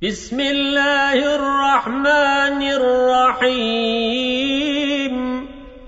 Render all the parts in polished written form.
بسم الله الرحمن الرحيم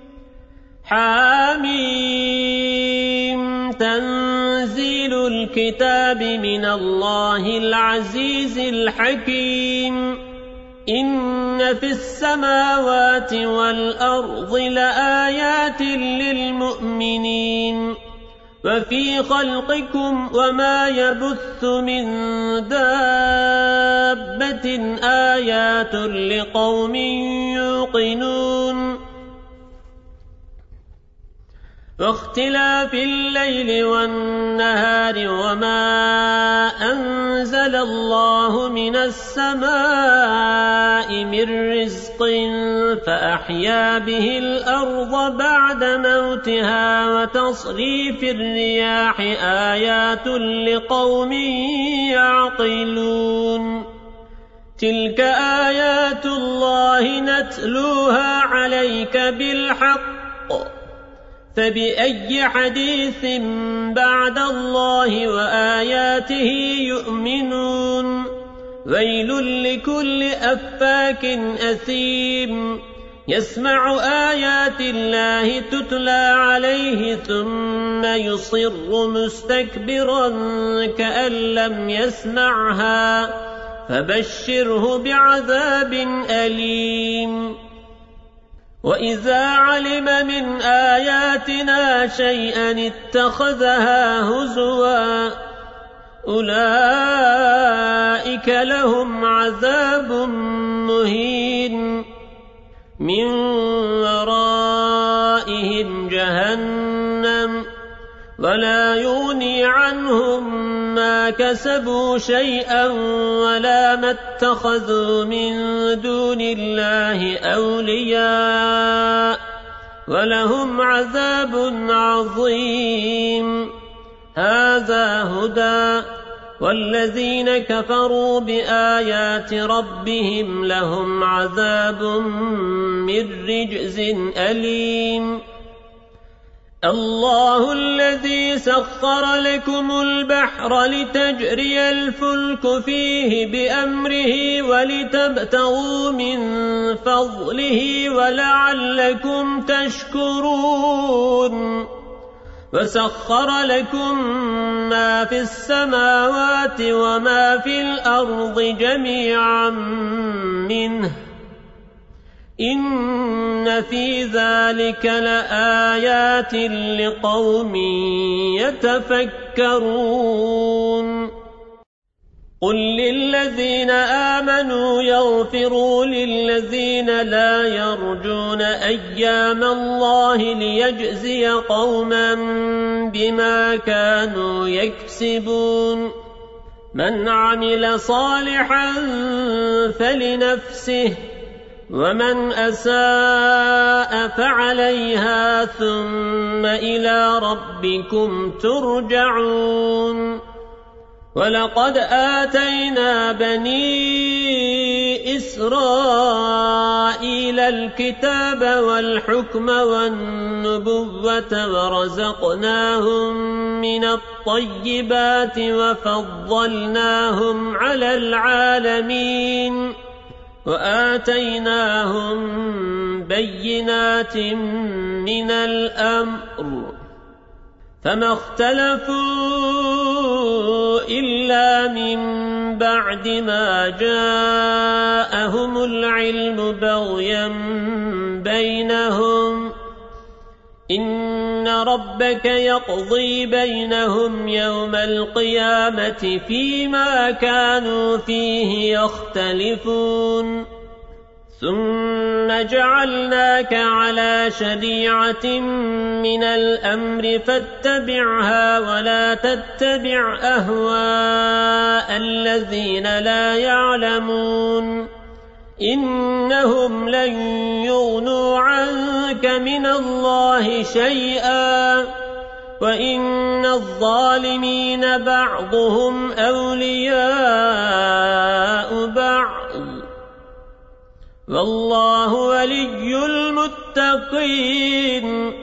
حميم تنزيل الكتاب من الله العزيز الحكيم إن في السماوات والأرض لآيات للمؤمنين وفي خلقكم وما يبث من دابة آيات لقوم يوقنون واختلاف الليل والنهار وما أنزل الله من السماء من رزق فأحيا به الأرض بعد موتها وتصريف الرياح آيات لقوم يعقلون تلك آيات الله نتلوها عليك بالحق فبأي حديث بعد الله وآياته يؤمنون ويل لكل أفاك أثيم يسمع آيات الله تتلى عليه ثم يصر مستكبرا كأن لم يسمعها فبشره بعذاب أليم وإذا علم من آياتنا شيئا اتخذها هزوا أولئك لهم عذاب مهين من ورائهم جهنم ولا يغني عنهم ما كسبوا شيئا ولا ما اتخذوا من دون الله أولياء ولهم عذاب عظيم هذا هدى والذين كفروا بآيات ربهم لهم عذاب من رجز أليم الله الذي سخر لكم البحر لتجري الفلك فيه بأمره ولتبتغوا من فضله ولعلكم تشكرون وسخر لكم ما في السماوات وما في الأرض جميعا منه إن في ذلك لآيات لقوم يتفكرون قل للذين آمنوا يغفروا للذين لا يرجون أيام الله ليجزي قوما بما كانوا يكسبون من عمل صالحا فلنفسه ومن أساء فعليها ثم إلى ربكم ترجعون ولقد آتينا بني إسرائيل الكتاب والحكم والنبوة ورزقناهم من الطيبات وفضلناهم على العالمين وآتيناهم بينات من الأمر فما اختلفوا إلا من بعد ما جاءهم العلم بغيا بينهم إن ربك يقضي بينهم يوم القيامة فيما كانوا فيه يختلفون ثم جعلناك على شريعة من الأمر فاتبعها ولا تتبع أهواء الذين لا يعلمون إنهم لن يغنوا عنك من الله شيئا وإن الظالمين بعضهم أولياء بعض والله ولي المتقين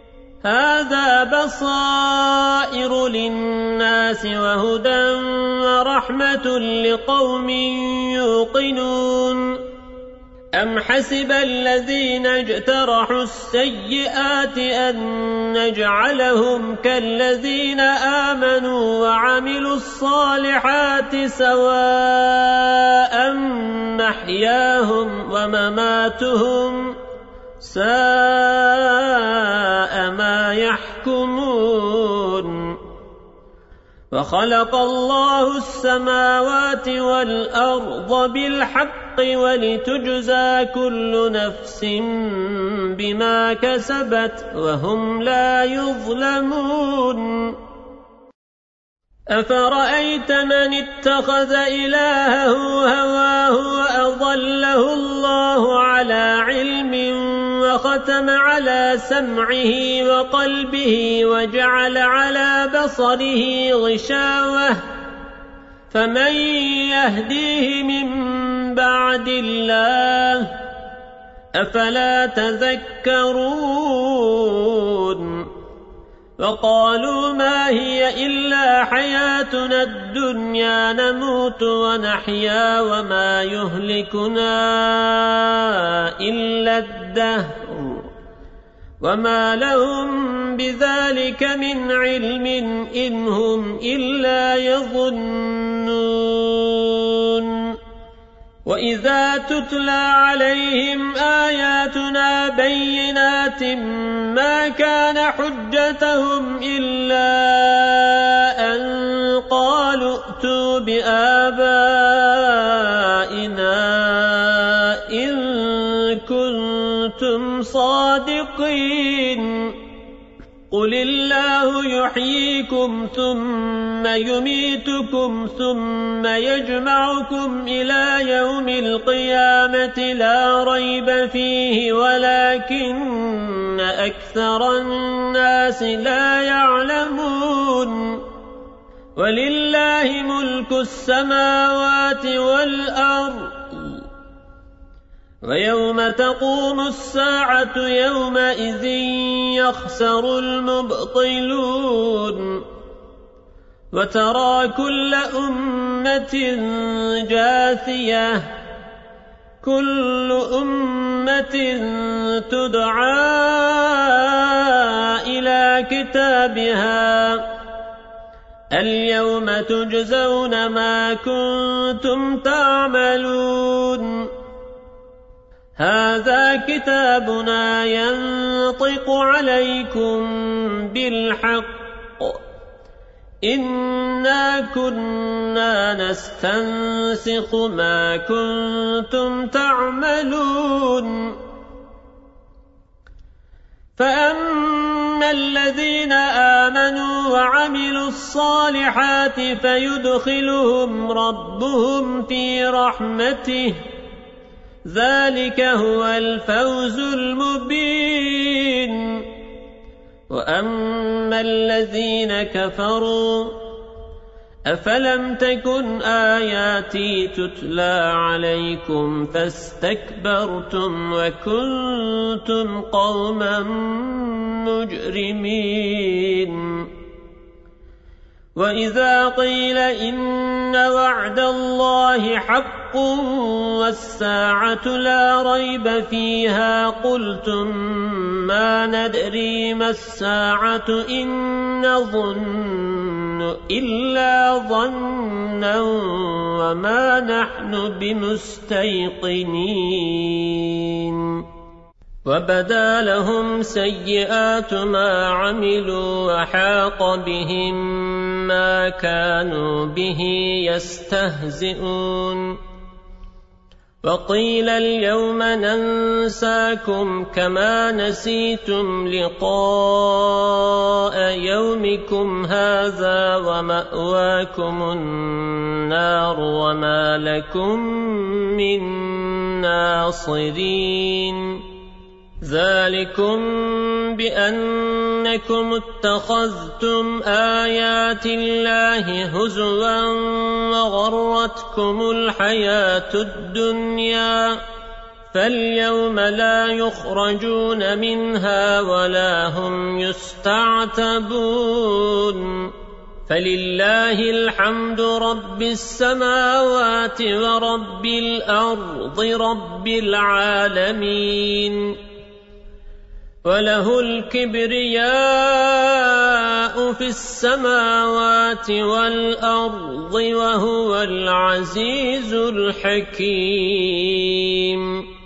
هذا بصائر للناس وهدى ورحمة لقوم يوقنون أم حسب الذين اجترحوا السيئات أن نجعلهم كالذين آمنوا وعملوا الصالحات سواء محياهم ومماتهم ساء ما يحكمون وخلق الله السماوات والأرض بالحق ولتجزى كل نفس بما كسبت وهم لا يظلمون أفرأيت من اتخذ إلهه هواه وأضله الله على علم وختم على سمعه وقلبه وجعل على بصره غشاوة فمن يهديه من بعد الله أفلا تذكرون وقالوا ما هي إلا حياتنا الدنيا نموت ونحيا وما يهلكنا إلا الدهر وما لهم بذلك من علم إن هم إلا يظنون وإذا تتلى عليهم آياتنا بينات ما كان حجتهم إلا أن قالوا ائتوا بآبائنا إن كنتم صادقين قل الله يحييكم ثم يميتكم ثم يجمعكم إلى يوم القيامة لا ريب فيه ولكن أكثر الناس لا يعلمون ولله ملك السماوات والأرض ويوم تقوم الساعة يومئذ يخسر المبطلون وترى كل أمة جاثية كل أمة تدعى إلى كتابها اليوم تجزون ما كنتم تعملون هذا كتابنا ينطق عليكم بالحق إنا كنا نستنسخ ما كنتم تعملون فأما الذين آمنوا وعملوا الصالحات فيدخلهم ربهم في رحمته ذلك هو الفوز المبين وأما الذين كفروا أفلم تكن آياتي تتلى عليكم فاستكبرتم وكنتم قوما مجرمين وإذا قيل إن وعد الله حق والساعة لا ريب فيها قلتم ما ندري ما الساعة إن نظن إلا ظنا وما نحن بمستيقنين وبدا لهم سيئات ما عملوا وحاق بهم ما كانوا به يستهزئون وقيل اليوم ننساكم كما نسيتم لقاء يومكم هذا ومأواكم النار وما لكم من ناصرين ذلكم بأنكم اتخذتم آيات الله هزوا وغرتكم الحياة الدنيا فاليوم لا يخرجون منها ولا هم يستعتبون فلله الحمد رب السماوات ورب الأرض رب العالمين وله الكبرياء في السماوات والأرض وهو العزيز الحكيم.